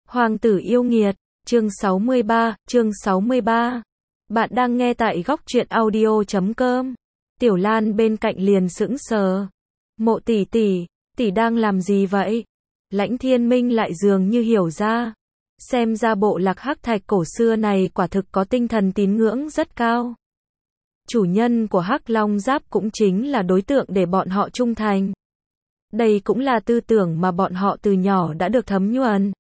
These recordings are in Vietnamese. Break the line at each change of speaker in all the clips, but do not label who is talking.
Hoàng tử yêu nghiệt, chương 63. Bạn đang nghe tại góc truyện audio.com. Tiểu Lan bên cạnh liền sững sờ. Mộ tỷ tỷ, tỷ đang làm gì vậy? Lãnh Thiên Minh lại dường như hiểu ra. Xem ra bộ lạc hắc thạch cổ xưa này quả thực có tinh thần tín ngưỡng rất cao. Chủ nhân của Hắc Long Giáp cũng chính là đối tượng để bọn họ trung thành. Đây cũng là tư tưởng mà bọn họ từ nhỏ đã được thấm nhuần.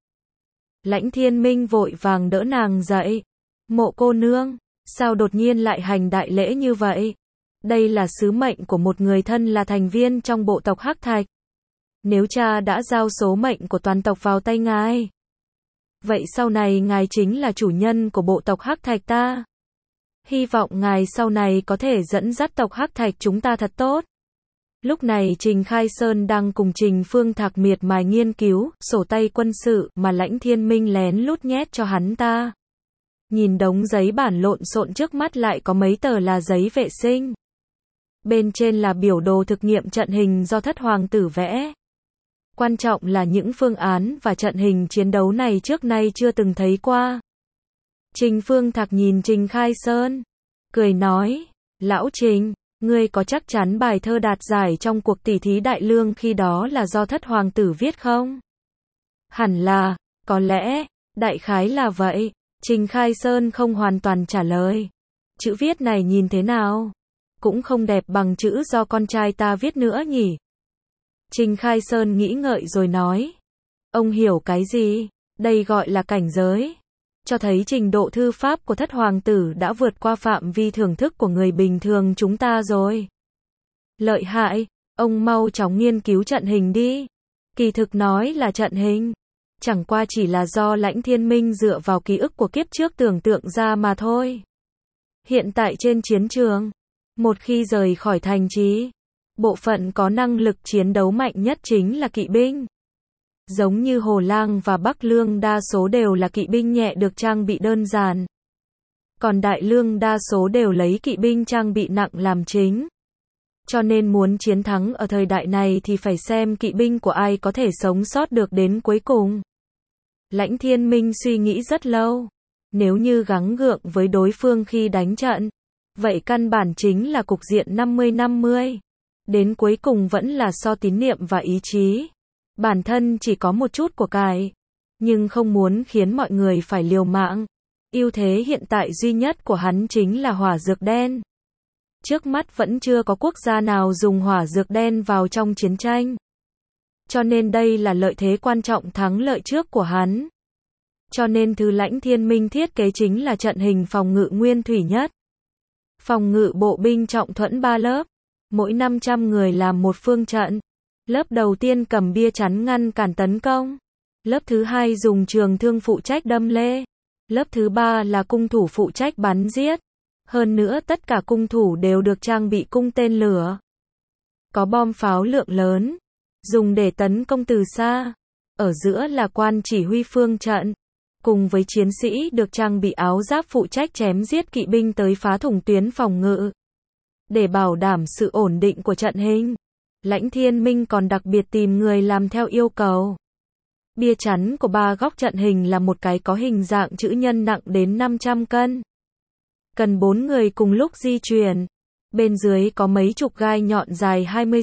Lãnh Thiên Minh vội vàng đỡ nàng dậy. Mộ cô nương, sao đột nhiên lại hành đại lễ như vậy? Đây là sứ mệnh của một người thân là thành viên trong bộ tộc Hắc Thạch. Nếu cha đã giao số mệnh của toàn tộc vào tay ngài, vậy sau này ngài chính là chủ nhân của bộ tộc Hắc Thạch ta. Hy vọng ngài sau này có thể dẫn dắt tộc Hắc Thạch chúng ta thật tốt. Lúc này Trình Khai Sơn đang cùng Trình Phương Thạc miệt mài nghiên cứu sổ tay quân sự mà Lãnh Thiên Minh lén lút nhét cho hắn ta. Nhìn đống giấy bản lộn xộn trước mắt lại có mấy tờ là giấy vệ sinh. Bên trên là biểu đồ thực nghiệm trận hình do thất hoàng tử vẽ. Quan trọng là những phương án và trận hình chiến đấu này trước nay chưa từng thấy qua. Trình Phương Thạc nhìn Trình Khai Sơn, cười nói, lão Trình, ngươi có chắc chắn bài thơ đạt giải trong cuộc tỷ thí đại lương khi đó là do thất hoàng tử viết không? Hẳn là, có lẽ, đại khái là vậy. Trình Khai Sơn không hoàn toàn trả lời. Chữ viết này nhìn thế nào? Cũng không đẹp bằng chữ do con trai ta viết nữa nhỉ? Trình Khai Sơn nghĩ ngợi rồi nói. Ông hiểu cái gì? Đây gọi là cảnh giới. Cho thấy trình độ thư pháp của thất hoàng tử đã vượt qua phạm vi thưởng thức của người bình thường chúng ta rồi. Lợi hại, ông mau chóng nghiên cứu trận hình đi. Kỳ thực nói là trận hình, chẳng qua chỉ là do Lãnh Thiên Minh dựa vào ký ức của kiếp trước tưởng tượng ra mà thôi. Hiện tại trên chiến trường, một khi rời khỏi thành trì, bộ phận có năng lực chiến đấu mạnh nhất chính là kỵ binh. Giống như Hồ Lang và Bắc Lương đa số đều là kỵ binh nhẹ được trang bị đơn giản. Còn Đại Lương đa số đều lấy kỵ binh trang bị nặng làm chính. Cho nên muốn chiến thắng ở thời đại này thì phải xem kỵ binh của ai có thể sống sót được đến cuối cùng. Lãnh Thiên Minh suy nghĩ rất lâu. Nếu như gắng gượng với đối phương khi đánh trận, vậy căn bản chính là cục diện 50-50. Đến cuối cùng vẫn là so tín niệm và ý chí. Bản thân chỉ có một chút của cải, nhưng không muốn khiến mọi người phải liều mạng. Ưu thế hiện tại duy nhất của hắn chính là hỏa dược đen. Trước mắt vẫn chưa có quốc gia nào dùng hỏa dược đen vào trong chiến tranh. Cho nên đây là lợi thế quan trọng thắng lợi trước của hắn. Cho nên thứ Lãnh Thiên Minh thiết kế chính là trận hình phòng ngự nguyên thủy nhất. Phòng ngự bộ binh trọng thuẫn 3 lớp, mỗi 500 người làm một phương trận. Lớp đầu tiên cầm bia chắn ngăn cản tấn công. Lớp thứ hai dùng trường thương phụ trách đâm lê. Lớp thứ ba là cung thủ phụ trách bắn giết. Hơn nữa tất cả cung thủ đều được trang bị cung tên lửa. Có bom pháo lượng lớn, dùng để tấn công từ xa. Ở giữa là quan chỉ huy phương trận, cùng với chiến sĩ được trang bị áo giáp phụ trách chém giết kỵ binh tới phá thủng tuyến phòng ngự. Để bảo đảm sự ổn định của trận hình, Lãnh Thiên Minh còn đặc biệt tìm người làm theo yêu cầu. Bia chắn của 3 góc trận hình là một cái có hình dạng chữ nhân nặng đến 500 cân. Cần 4 người cùng lúc di chuyển. Bên dưới có mấy chục gai nhọn dài 20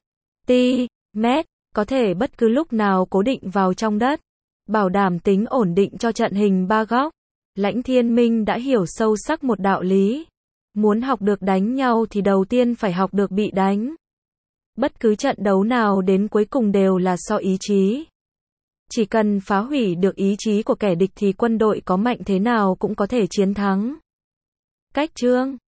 cm, có thể bất cứ lúc nào cố định vào trong đất, bảo đảm tính ổn định cho trận hình 3 góc. Lãnh Thiên Minh đã hiểu sâu sắc một đạo lý. Muốn học được đánh nhau thì đầu tiên phải học được bị đánh. Bất cứ trận đấu nào đến cuối cùng đều là so ý chí. Chỉ cần phá hủy được ý chí của kẻ địch thì quân đội có mạnh thế nào cũng có thể chiến thắng. Cách chương